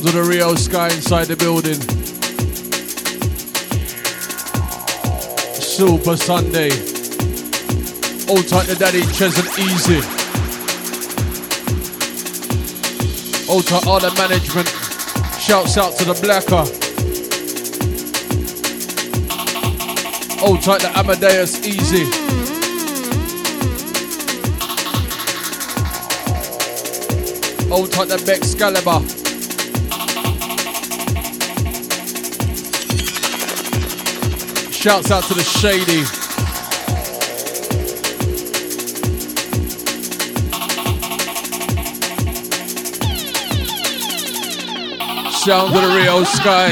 Sounds of the Rio Sky inside the building. Super Sunday. Old tight the daddy, Ches and Easy. Old tight all the management. Shouts out to the Blacker. Old tight the Amadeus Easy. Old tight the Excalibur. Shouts out to the Shady. Sound of the Rio Sky.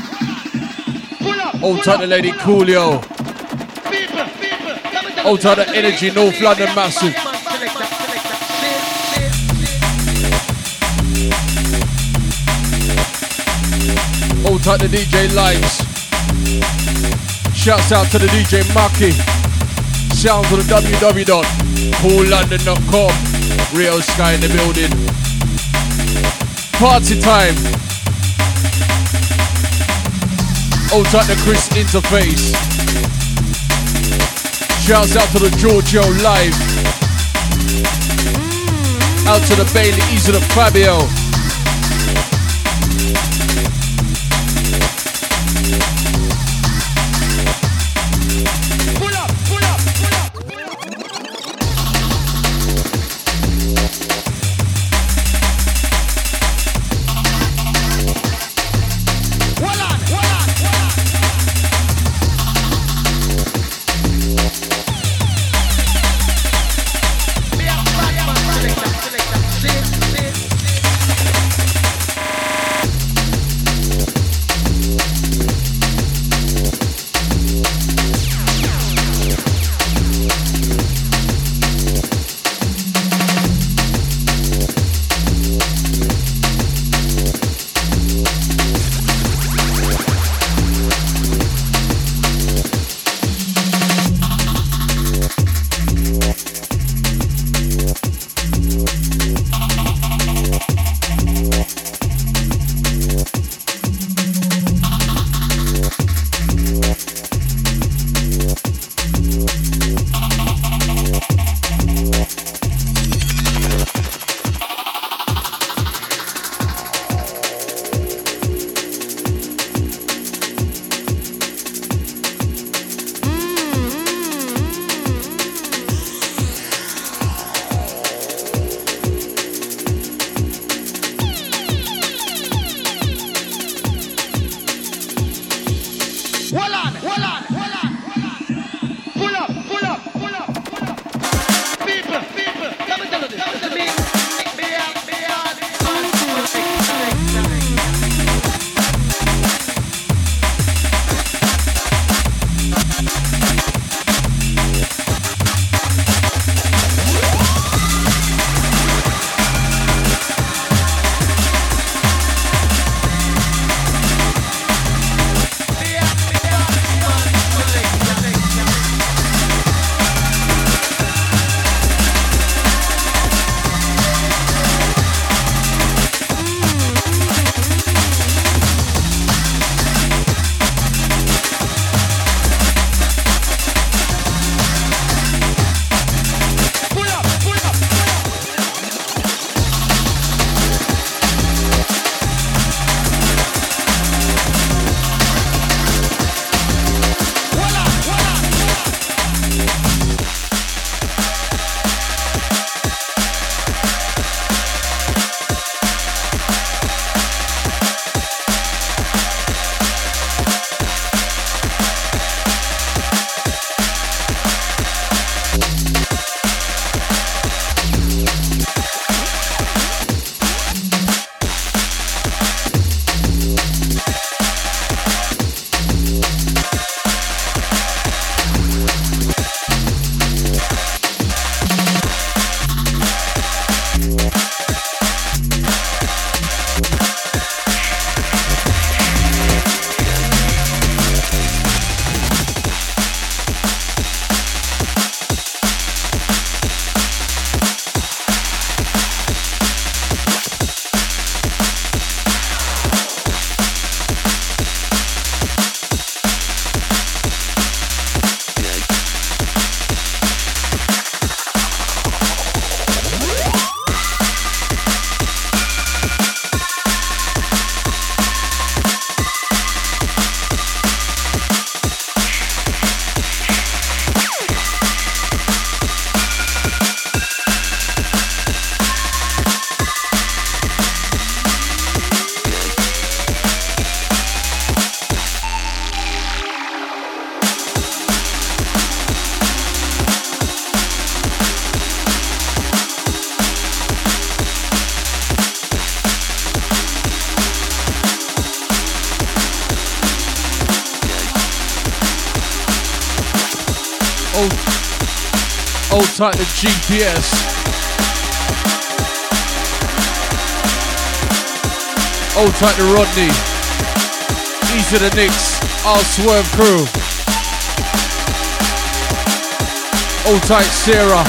Old tight the Lady Coolio. Old tight the Energy North London Massive. Old tight the DJ Lights. Shouts out to the DJ Maki. Sounds of the www.coollondon.com. Rio Sky in the building. Party time. Old tight the Chris Interface. Shouts out to the Giorgio Live. Out to the Bailey, easy to Fabio. Hold tight the GPS. Hold tight the Rodney. Easy the Knicks. I'll Swerve crew. Hold tight Sarah.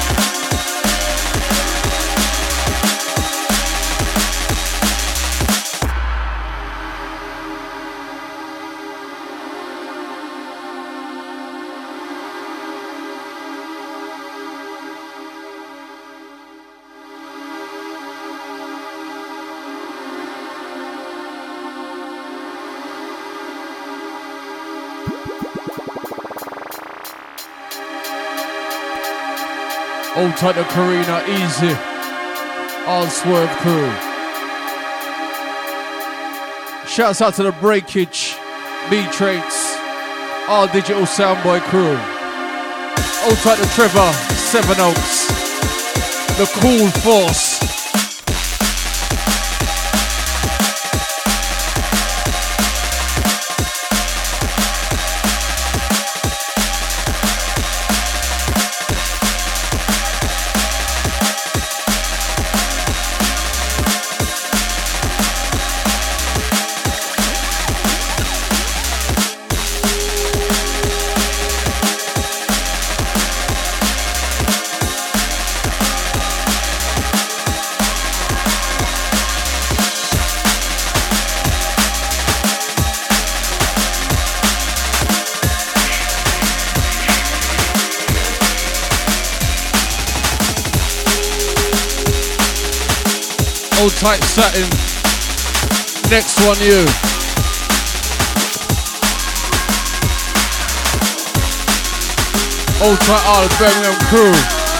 Hold tight to Karina, easy. I'll Swerve crew. Shouts out to the Breakage, B-Traits, our Digital Soundboy crew. Hold tight to Trevor, Seven Oaks, the Cool Force. Hold tight Satin. Next one you. Hold tight all the Birmingham crew.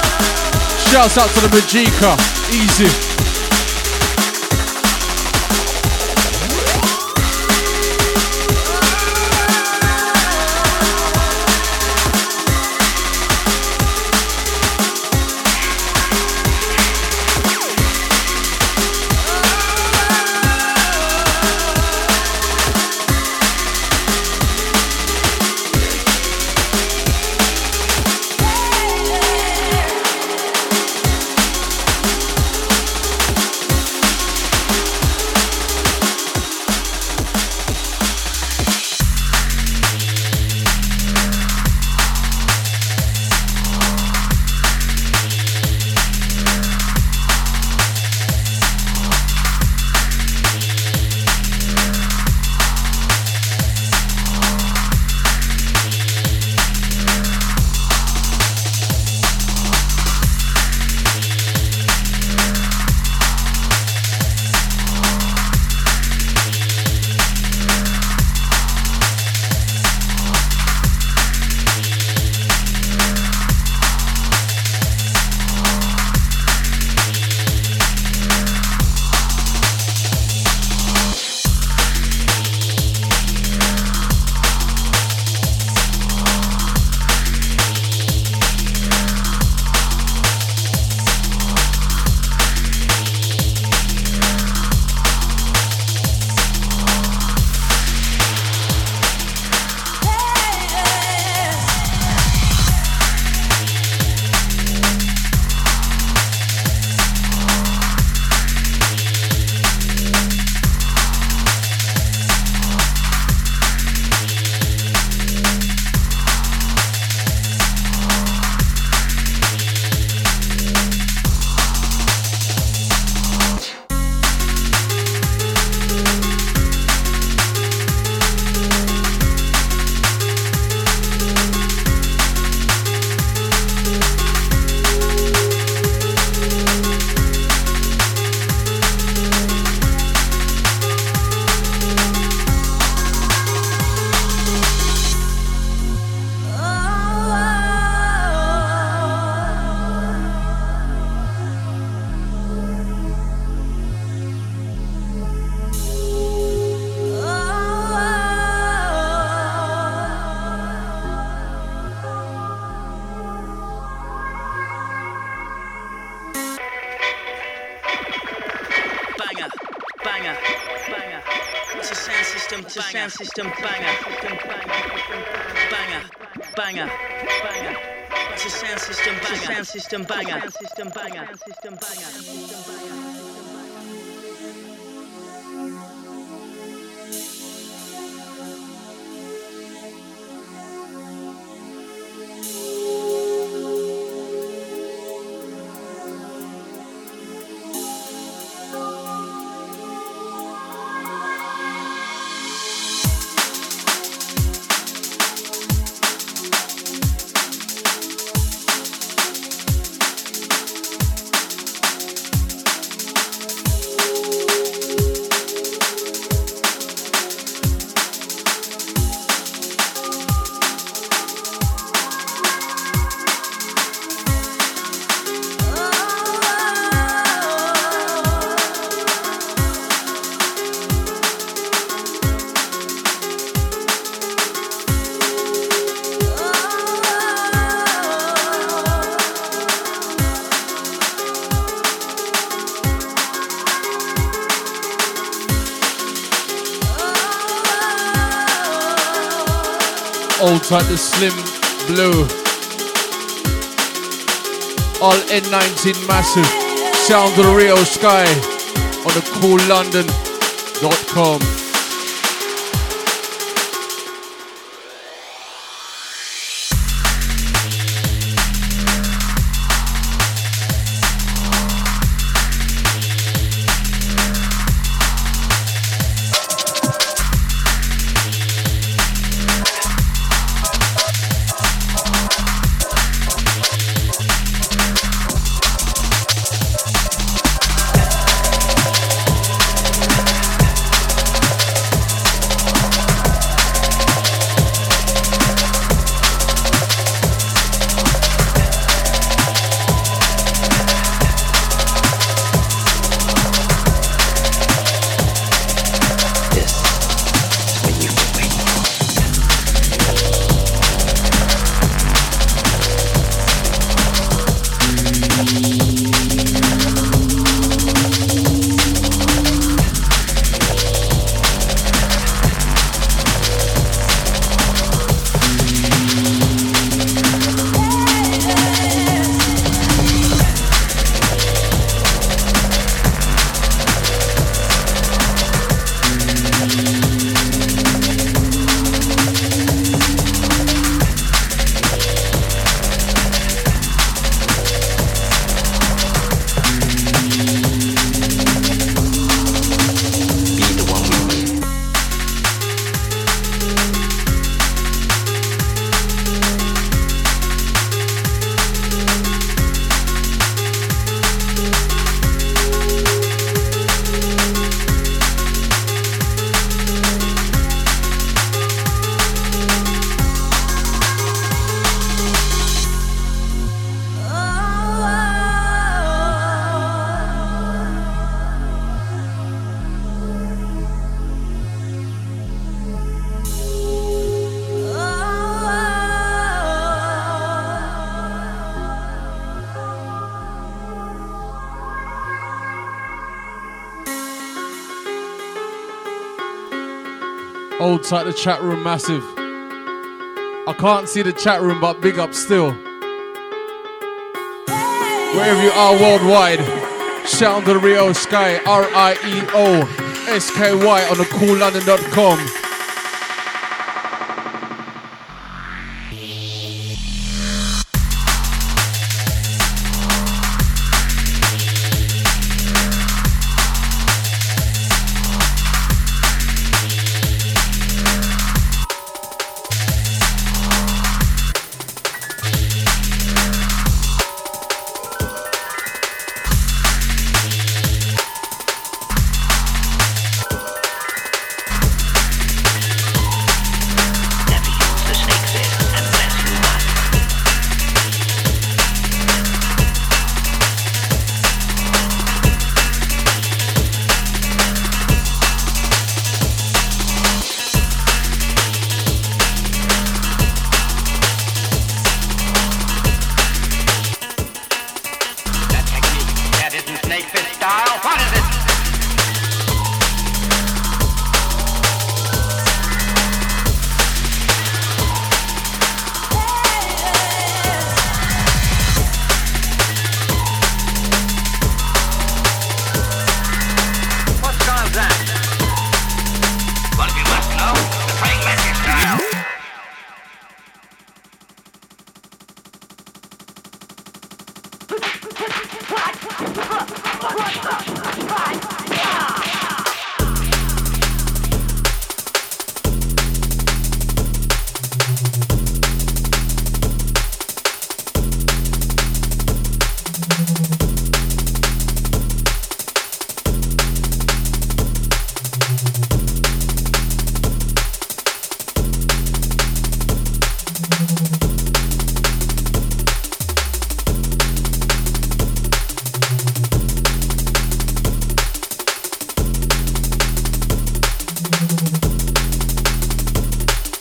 Shouts out to the Majika. Easy. It's a sound system banger. Banger. banger. It's a sound system banger. Sound system banger. Sound system banger. Sound system banger. Old type the Slim Blue. All N19 massive. Sound of the Rio Sky on the coollondon.com. Old type the chat room massive. I can't see the chat room, but big up still. Wherever you are worldwide, Sound of the Rio Sky, RIEOSKY on the coollondon.com.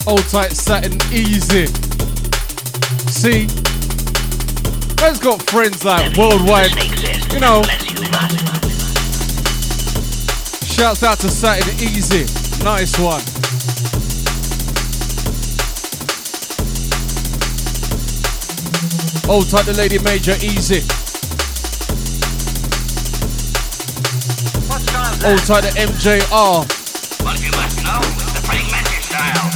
Old tight satin easy. See, man's got friends like worldwide, you know. Shouts out to Satin Easy, nice one. Old tight the Lady Major easy. Old tight the MJR. What you must know is the praying mantis style.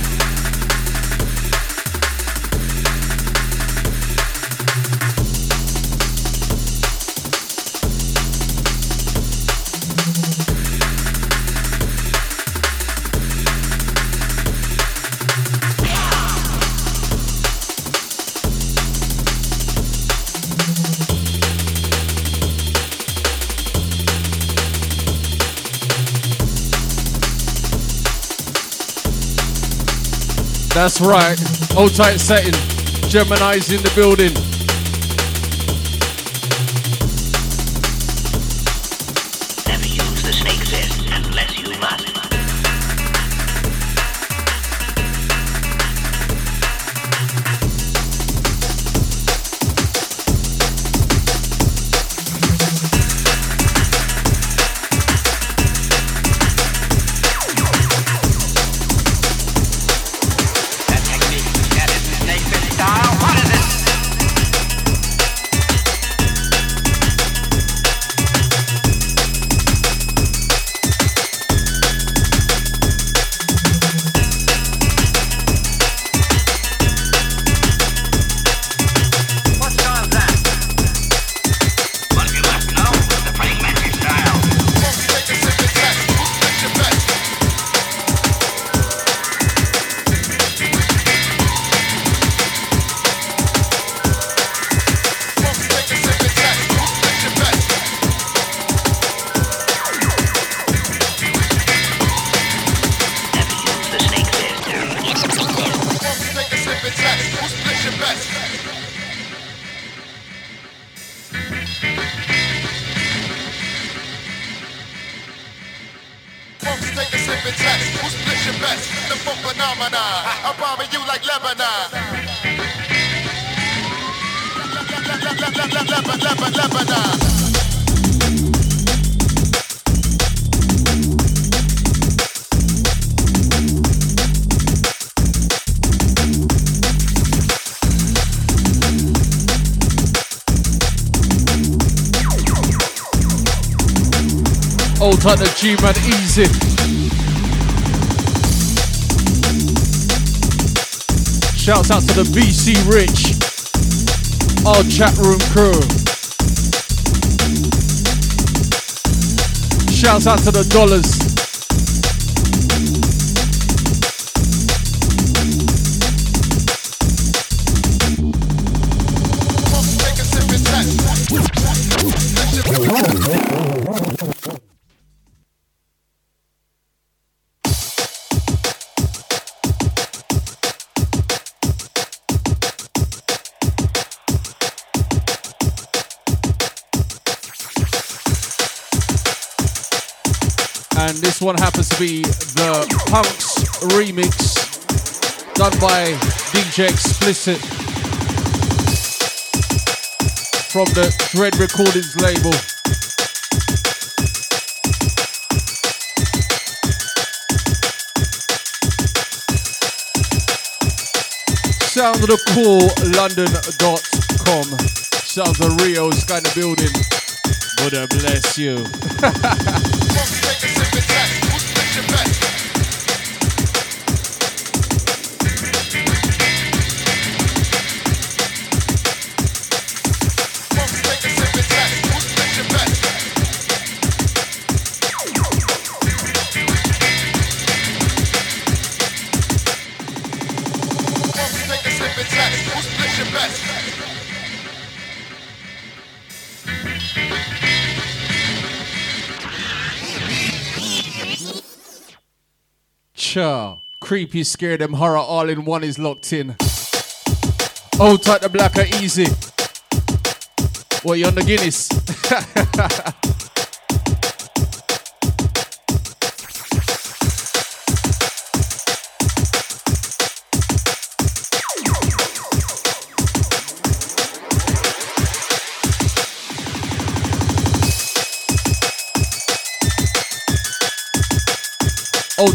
That's right. Old tight setting. Gemini's in the building. Never use the snake zest unless you must. Old tight the G-Man easy. Shouts out to the BC Rich, our chat room crew. Shouts out to the Dollars. And this one happens to be the Punks remix done by DJ Explicit from the Dread Recordings label. Sound of the Cool London.com. Sounds of Rio's kind of building. Buddha bless you. Creepy, scared, them horror all in one is locked in. Old tight the Blacker easy. What, you on the Guinness?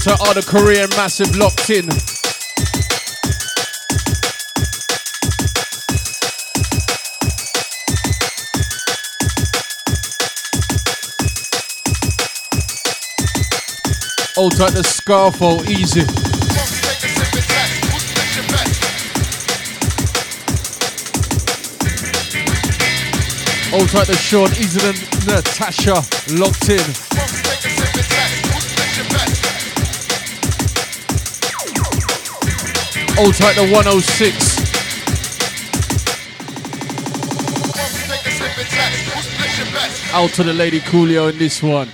to all the Korean massive locked in. Hold tight the Scarfo, easy. Hold tight the Sean, easy than Natasha, locked in. Hold tight the 106. Out to the Lady Coolio in this one.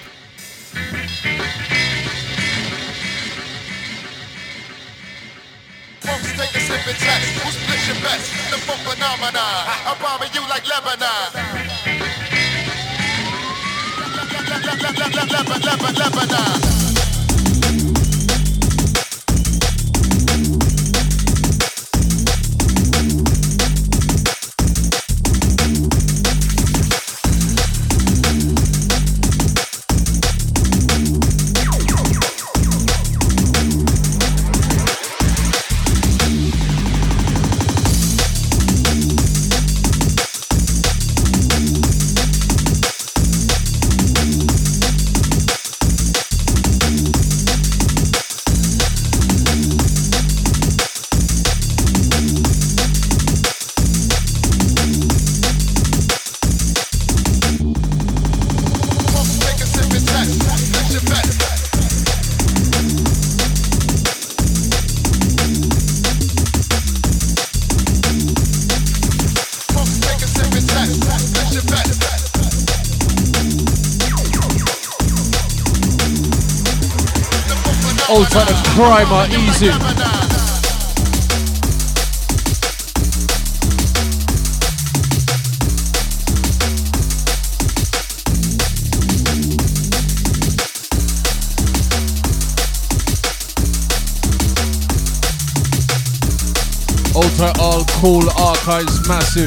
Old type of Primer, easy. Old type all cool archives, massive.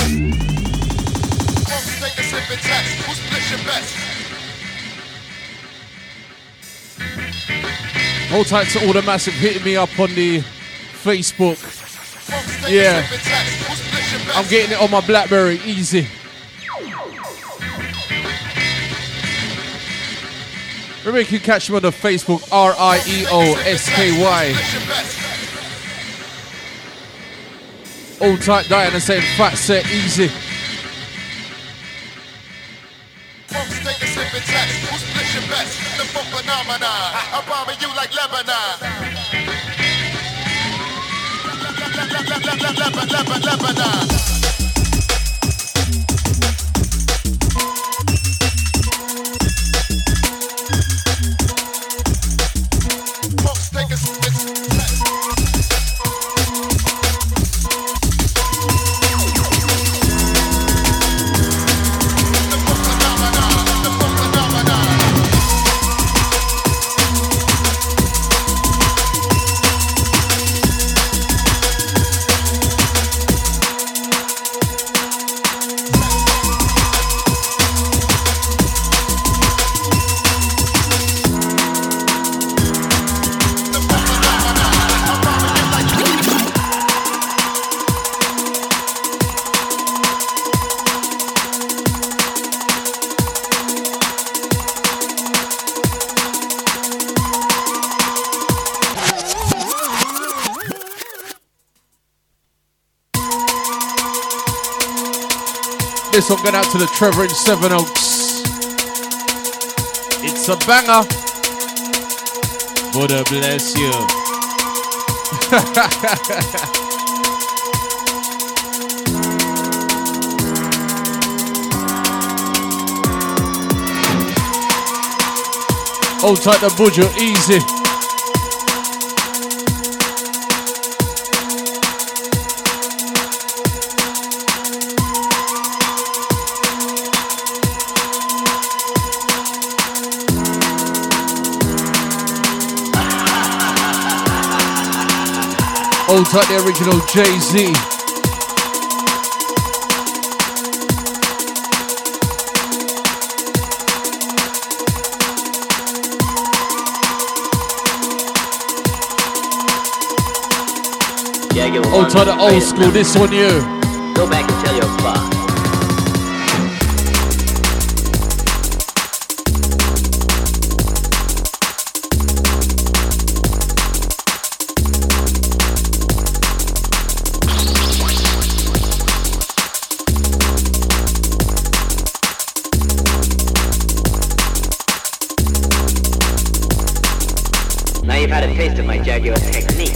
Hold tight to all the massive hitting me up on the Facebook. Yeah, I'm getting it on my BlackBerry, easy. Remember you can catch me on the Facebook, RIEOSKY. Hold tight, Diana saying fat set, easy. This one going out to the Trevor in Seven Oaks. It's a banger. Buddha bless you. Hold tight the Buddha, easy. Hold tight the original Jay-Z. Old to the old school, this one you. Go back and tell your boss. Now you've had a taste of my Jaguar technique.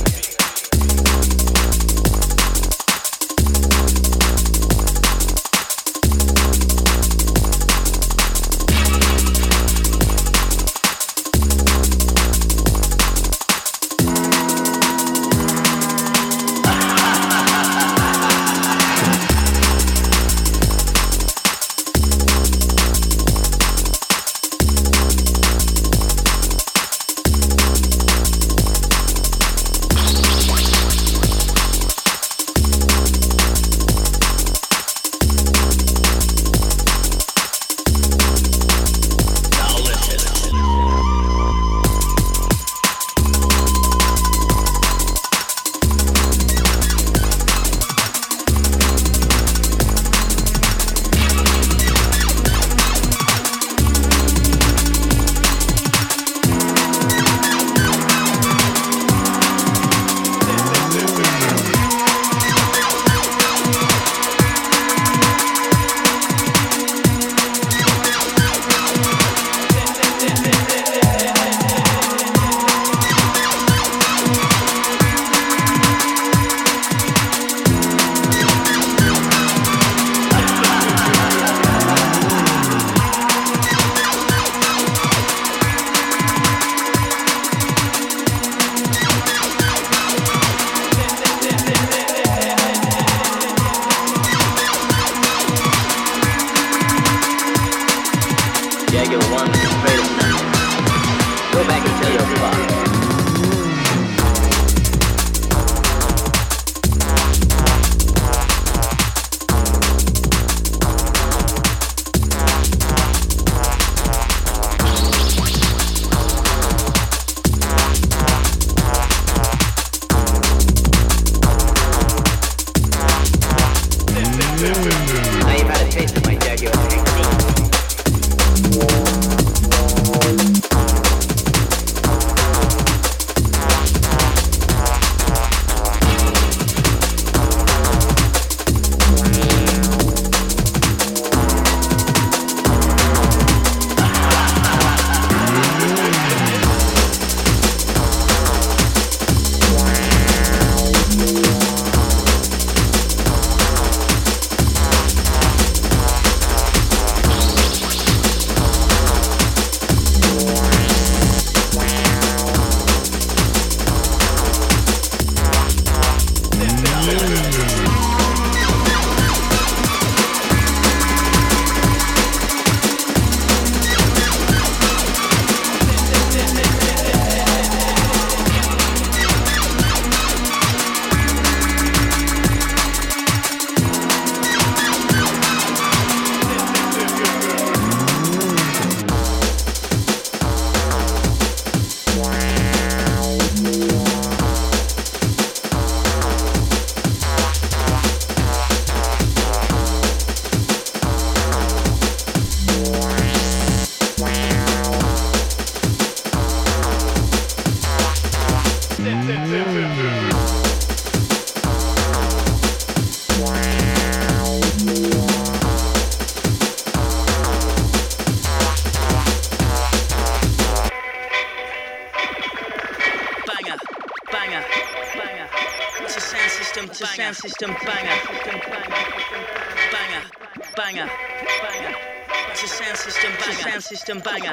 System banger, banger, banger, banger. It's a sound system banger, sound system banger.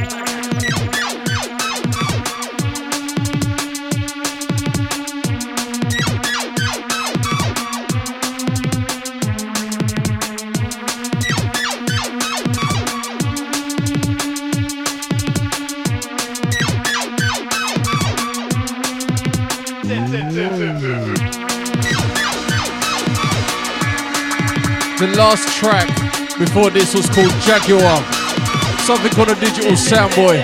The last track before this was called Jaguar, something called a Digital Soundboy.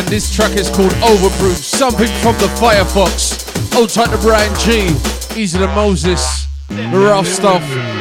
and this track is called Overproof. Something from the Firefox. Old tight to Brian G. Easy to Moses. The rough stuff.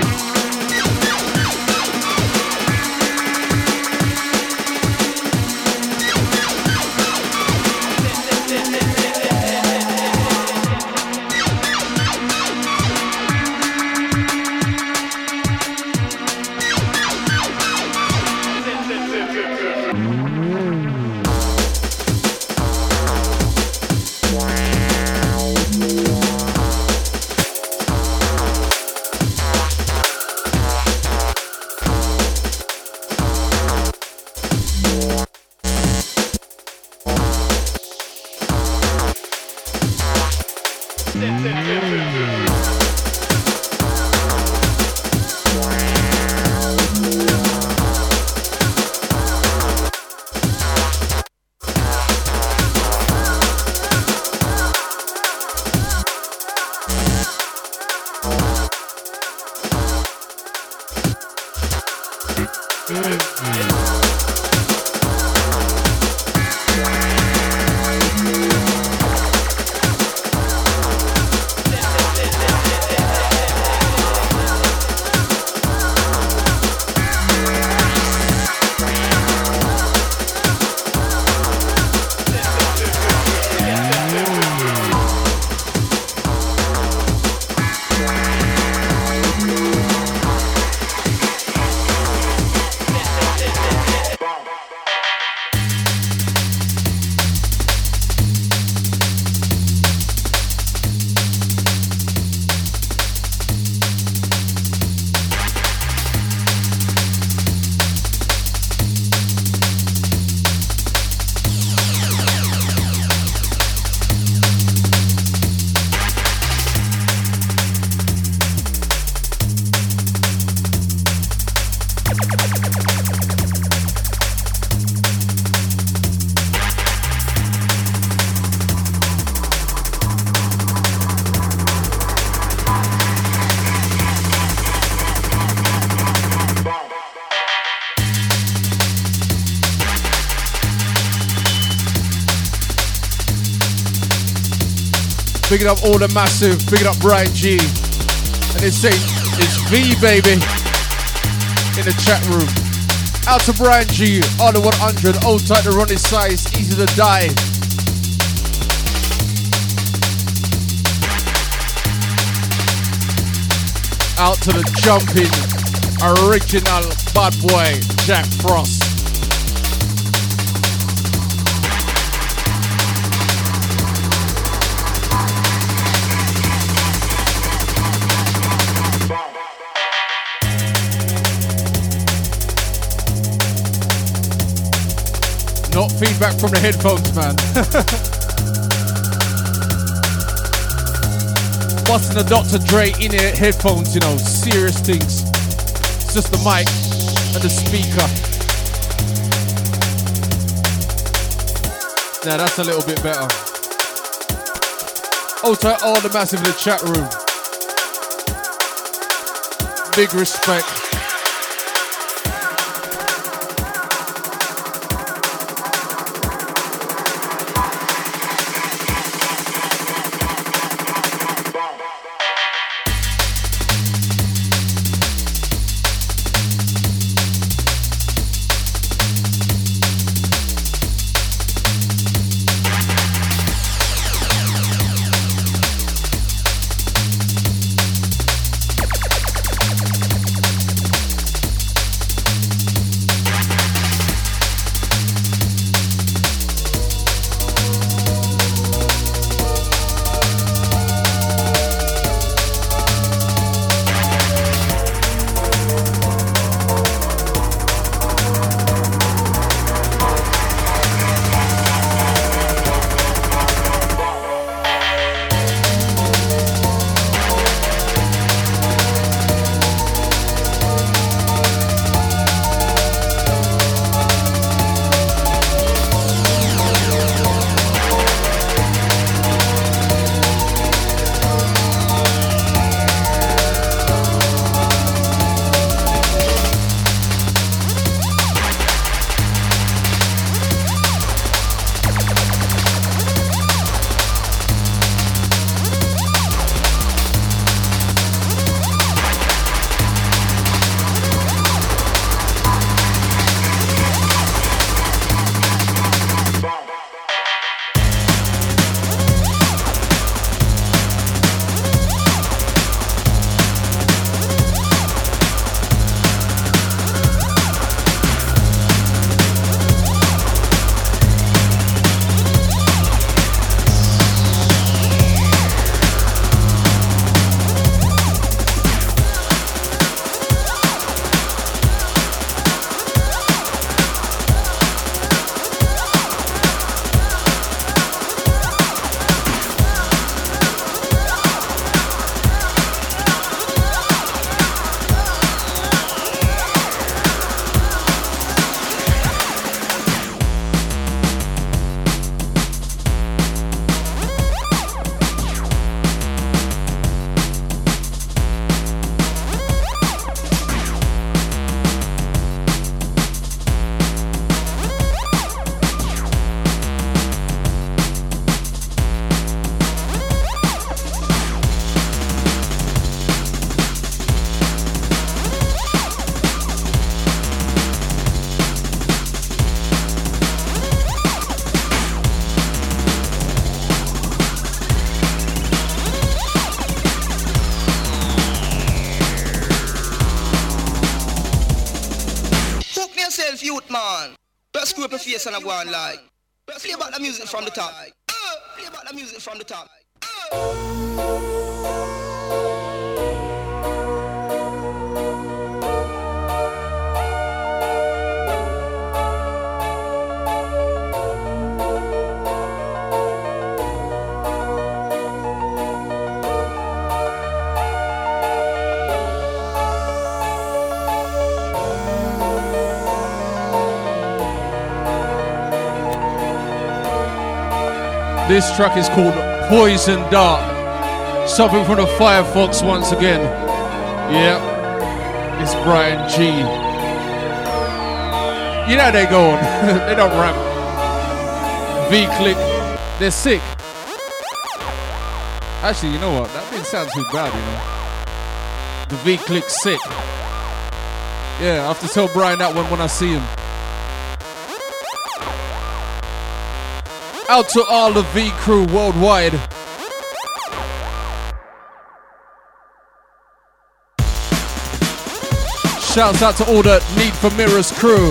Bigging up all the massive, bigging up Brian G. And it's saying it's V baby in the chat room. Out to Brian G, on the 100, old tight to run his size, easy to die. Out to the jumping, original bad boy, Jack Frost. Not feedback from the headphones, man. Busting the Dr. Dre in ear headphones, you know, serious things. It's just the mic and the speaker. Now that's a little bit better. Oh, to all the massive in the chat room. Big respect. Just screw up your face and I go on like. Play back the music from the top. Play back the music from the top. This track is called Poison Dart. Something from the Firefox once again. Yeah, it's Brian G. You know they go on. They don't rap. V-Click, they're sick. Actually, you know what? That didn't sound too bad, you know. The V-Click sick. Yeah, I have to tell Brian that one when I see him. Out to all the V crew worldwide. Shouts out to all the Need for Mirrors crew.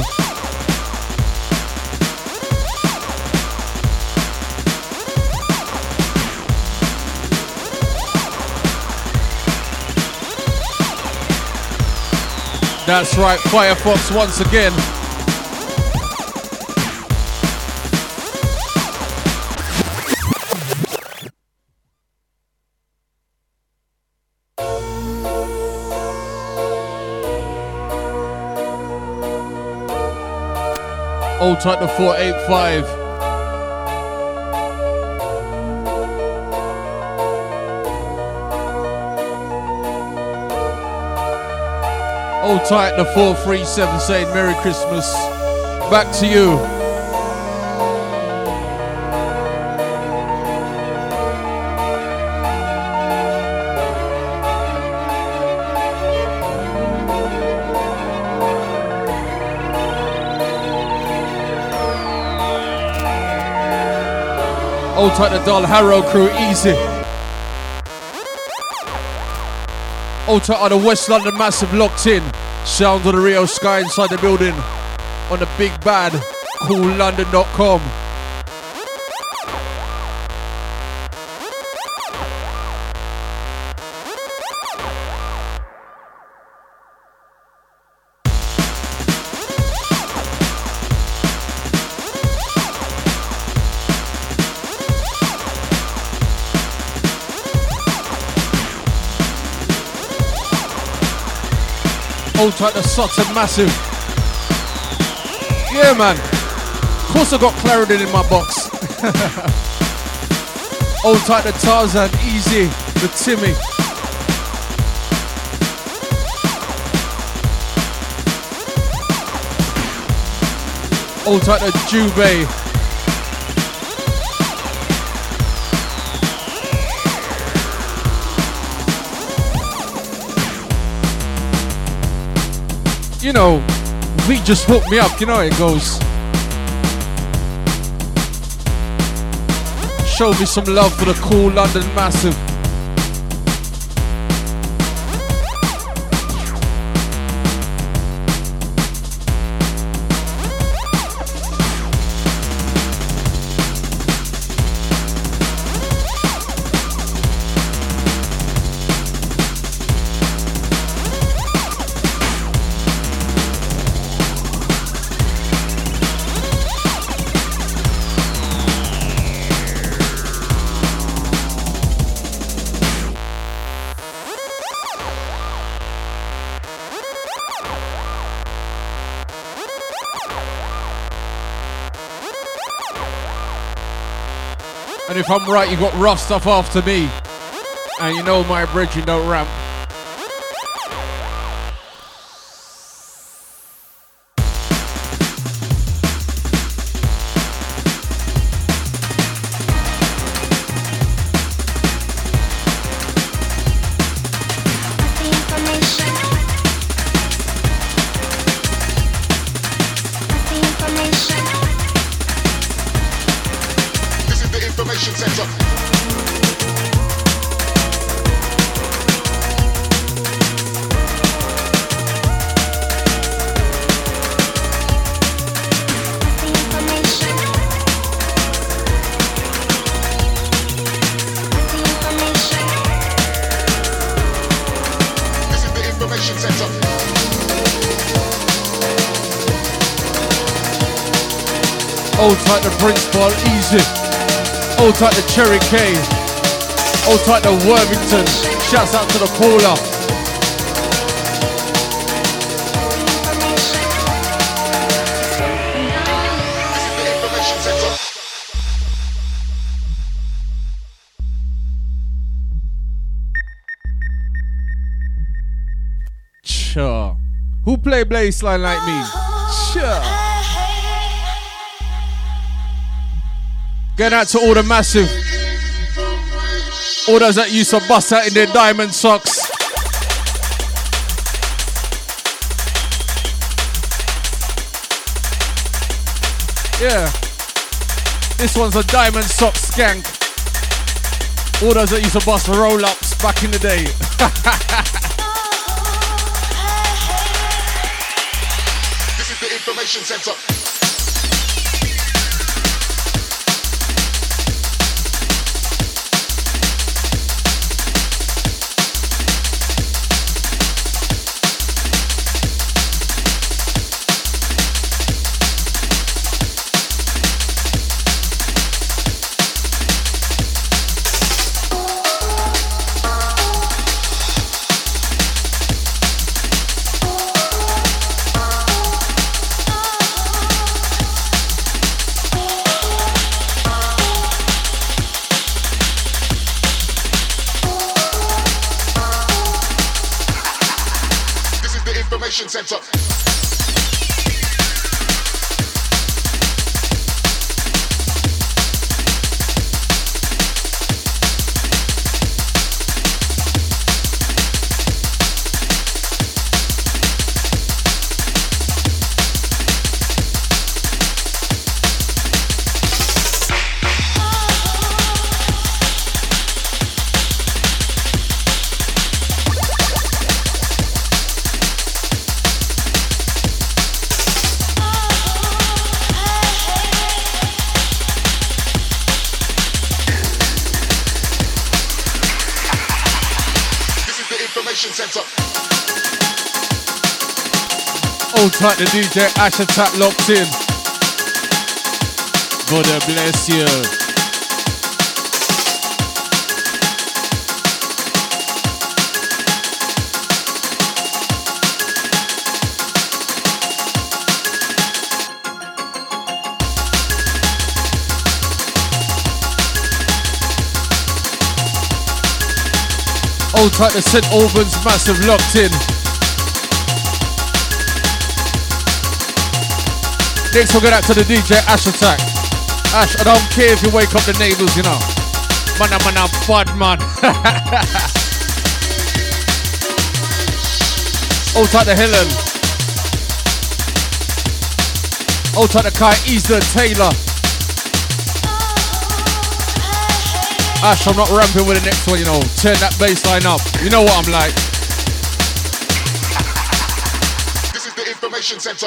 That's right, Firefox once again. Old type the 485. Old tight the 437 saying Merry Christmas. Back to you. Old tight the Dull Harrow crew, easy. Old tight are the West London Massive locked in. Sound of the Rio Sky inside the building. On the big bad, coollondon.com. Old tight the Sutton Massive. Yeah, man. Of course I got Clarendon in my box. Old tight the Tarzan, easy. The Timmy. Old tight the Jubei. You know, V just hooked me up, you know how it goes. Show me some love for the Cool London Massive. And if I'm right, you got rough stuff after me. And you know my bridge, you don't ramp. Information center. Hold tight the Prince Ball, easy. Hold tight the Cherry K. Hold tight the Worthington. Shouts out to the Paula. Sure. Who play bassline like me? Sure. Going out to all the massive. All those that used to bust out in their diamond socks. Yeah. This one's a diamond sock skank. All those that used to bust roll-ups back in the day. This is the information center. Center. Hold tight, the DJ Ash Attack locked in. God bless you. Hold tight, the St. Albans massive locked in. Next we'll get out to the DJ Ash Attack. Ash, I don't care if you wake up the neighbors, you know. Man, bad man. Hold tight the Helen. Hold tight the Kai Easter Taylor. Ash, I'm not ramping with the next one, you know. Turn that bass line up. You know what I'm like. This is the information center.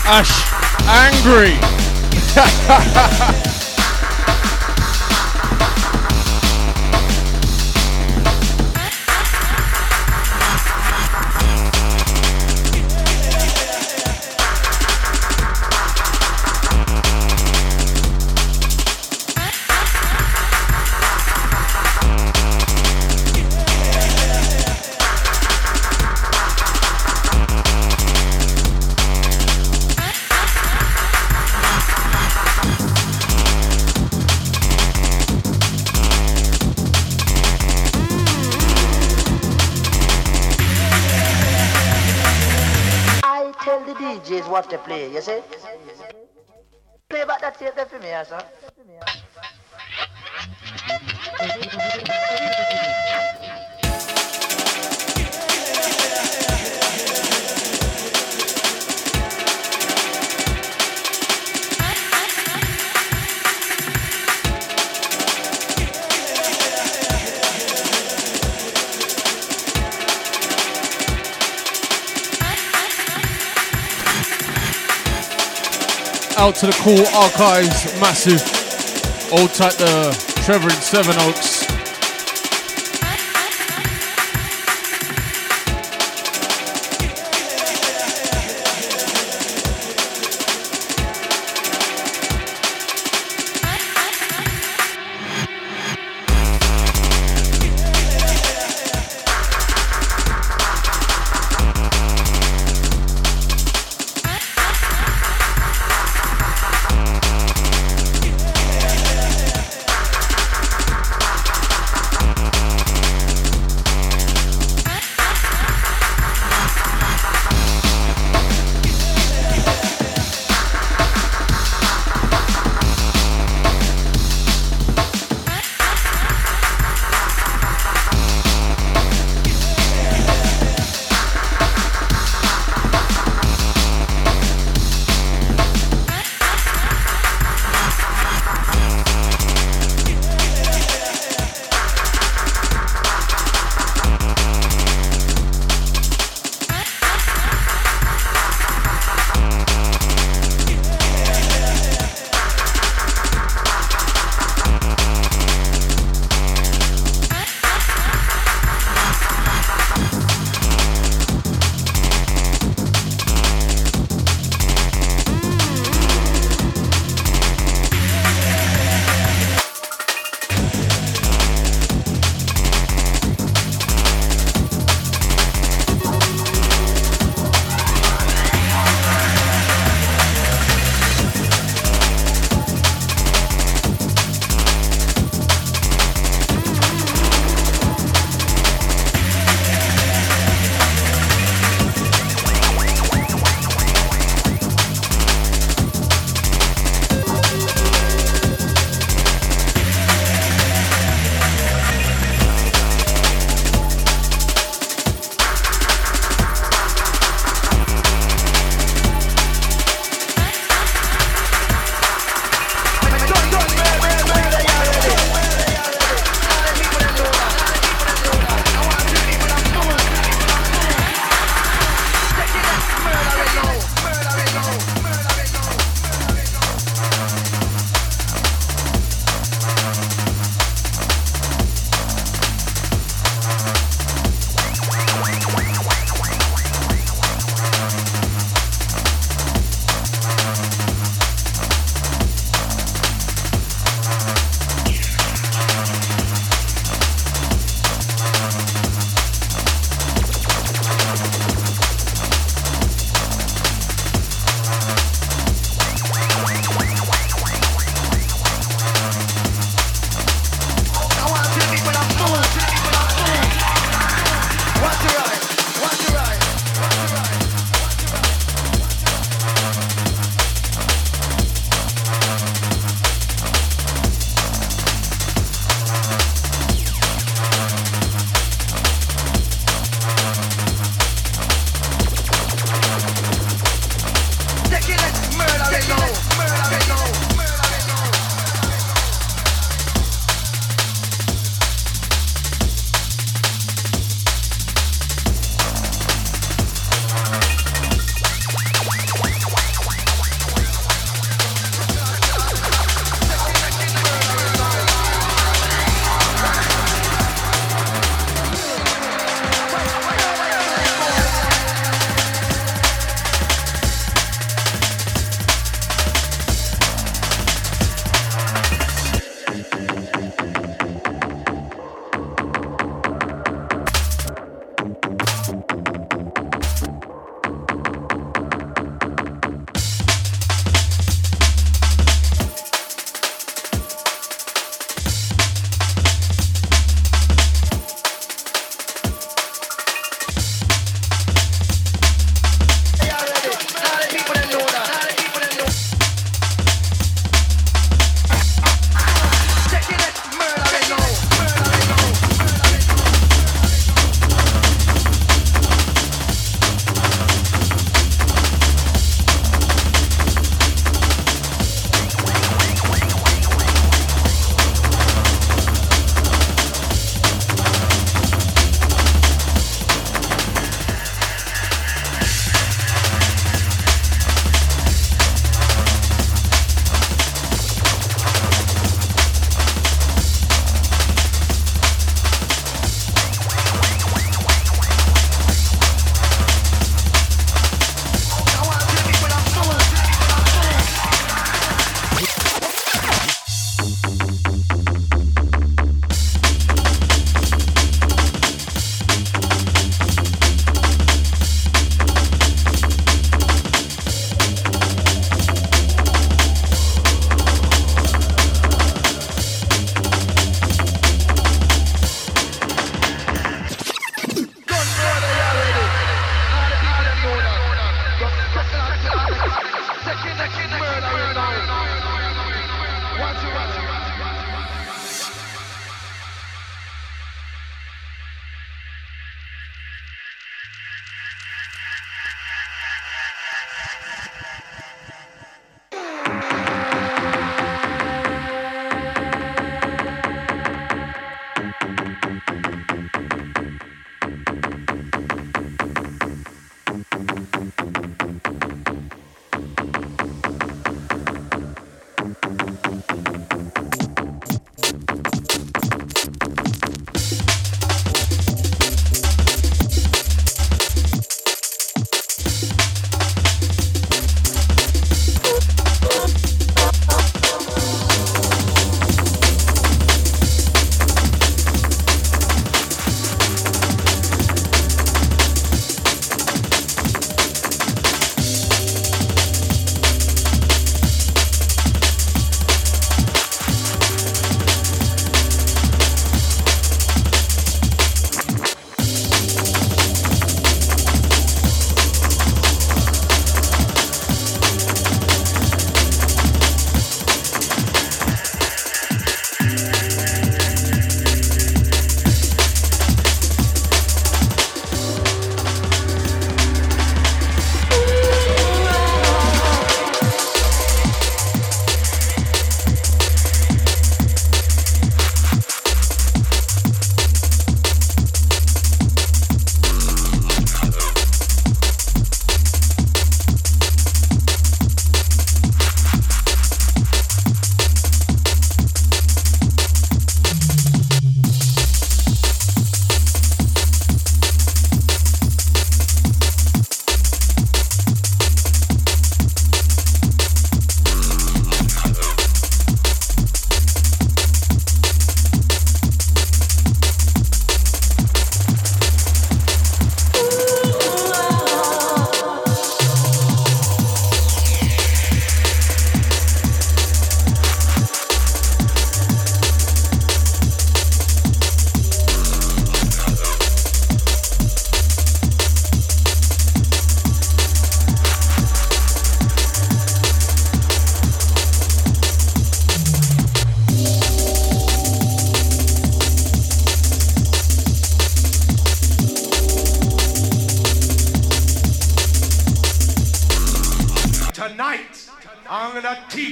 Ash, angry. DJs what they play, you see? Play back that tape there for me, sir. Out to the Cool Archives, massive. Old type the Trevor in Sevenoaks.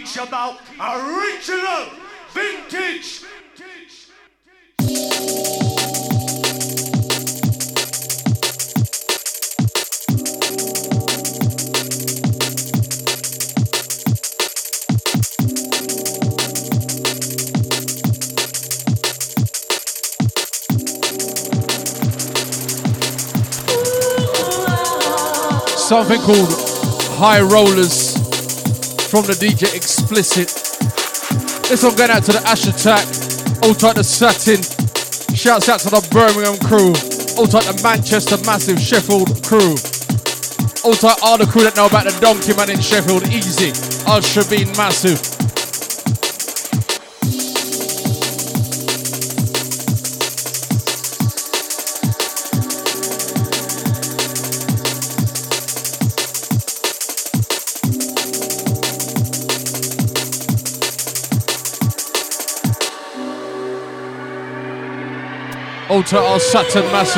teach you about original vintage. Something called High Rollers from the DJ Explicit. This one going out to the Ash Attack, all tight to Satin. Shouts out to the Birmingham crew, all tight to Manchester Massive Sheffield crew. All tight all the crew that know about the Donkey Man in Sheffield, easy. Al Shabeen Massive. Ultra or Saturn Massive.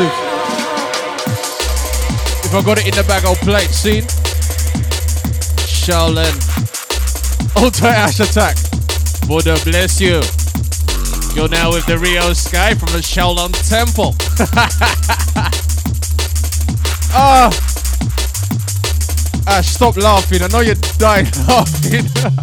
If I got it in the bag, I'll play it. Scene. Shaolin. Ultra Ash Attack. Buddha bless you. You're now with the Rio Sky from the Shaolin Temple. Ash, stop laughing. I know you're dying laughing.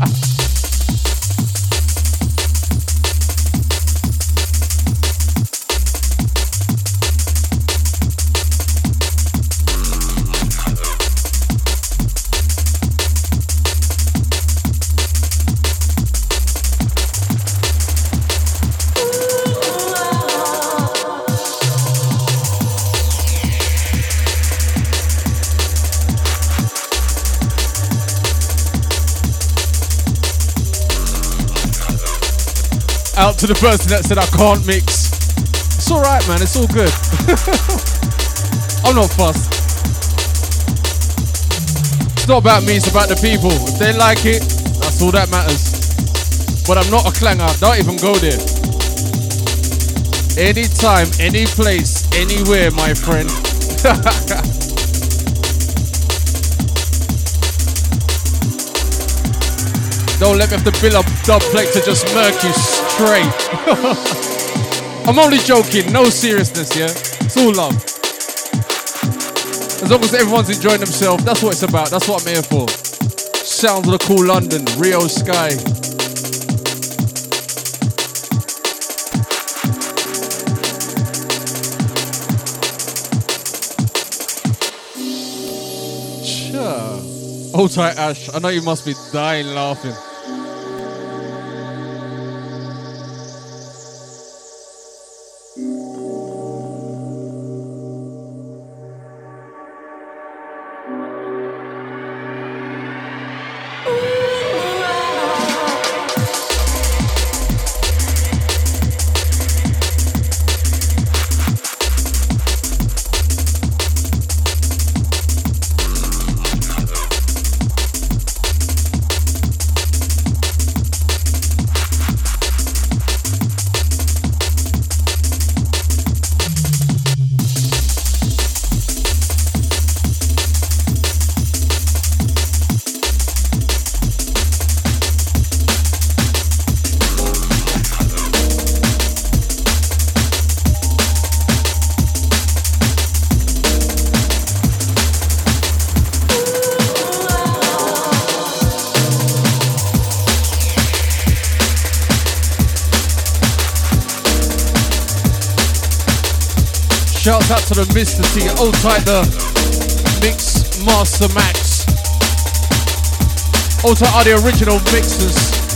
Out to the person that said I can't mix. It's alright, man, it's all good. I'm not fussed. It's not about me, it's about the people. If they like it, that's all that matters. But I'm not a clanger, don't even go there. Anytime, any place, anywhere, my friend. Don't let me have to build up dub plate to just murk you straight. I'm only joking, no seriousness, yeah? It's all love. As long as everyone's enjoying themselves, that's what it's about, that's what I'm here for. Sounds of the cool London, Rio Sky. Sure. Hold tight, Ash. I know you must be dying laughing. Shouts out to the Mr. T, old tight the Mix Master Max. Old tight are the original mixers.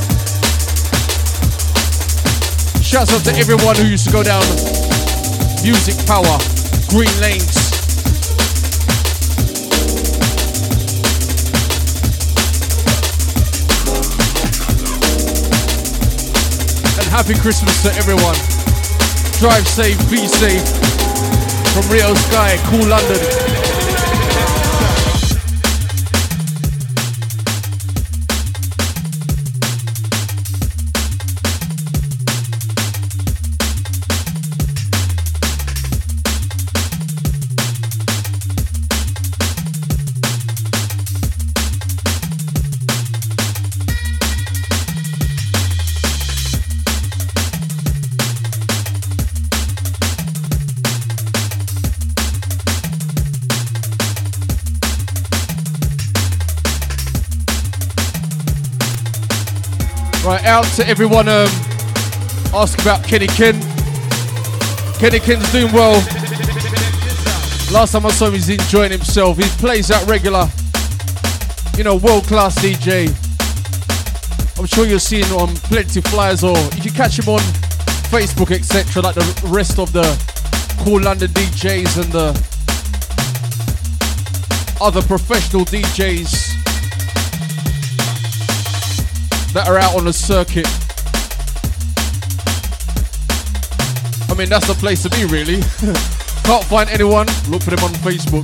Shouts out to everyone who used to go down Music Power, Green Lanes. And happy Christmas to everyone. Drive safe, be safe. From Rio Sky, cool London. out to everyone ask about Kenny Ken. Kenny Ken's doing well. Last time I saw him, he's enjoying himself. He plays out regular. You know, world-class DJ. I'm sure you'll see him on plenty flyers, or you can catch him on Facebook, etc., like the rest of the Cool London DJs and the other professional DJs that are out on the circuit. I mean, that's the place to be, really. Can't find anyone, look for them on Facebook.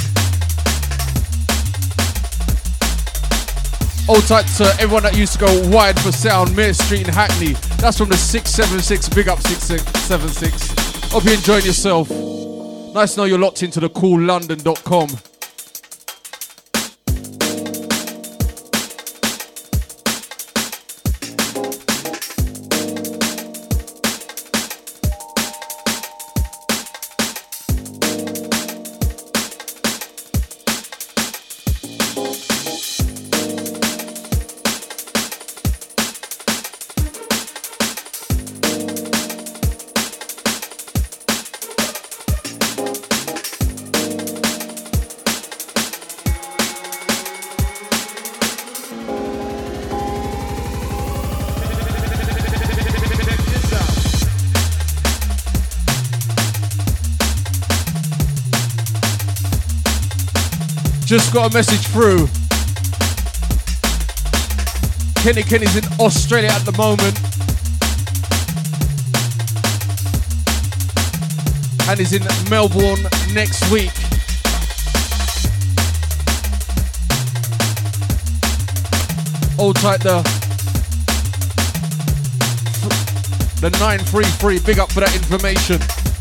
Hold tight to everyone that used to go wide for sound, Mayor Street in Hackney. That's from the 676, big up 676. Hope you're enjoying yourself. Nice to know you're locked into the coollondon.com. Just got a message through. Kenny's in Australia at the moment. And he's in Melbourne next week. Hold tight the 933, big up for that information.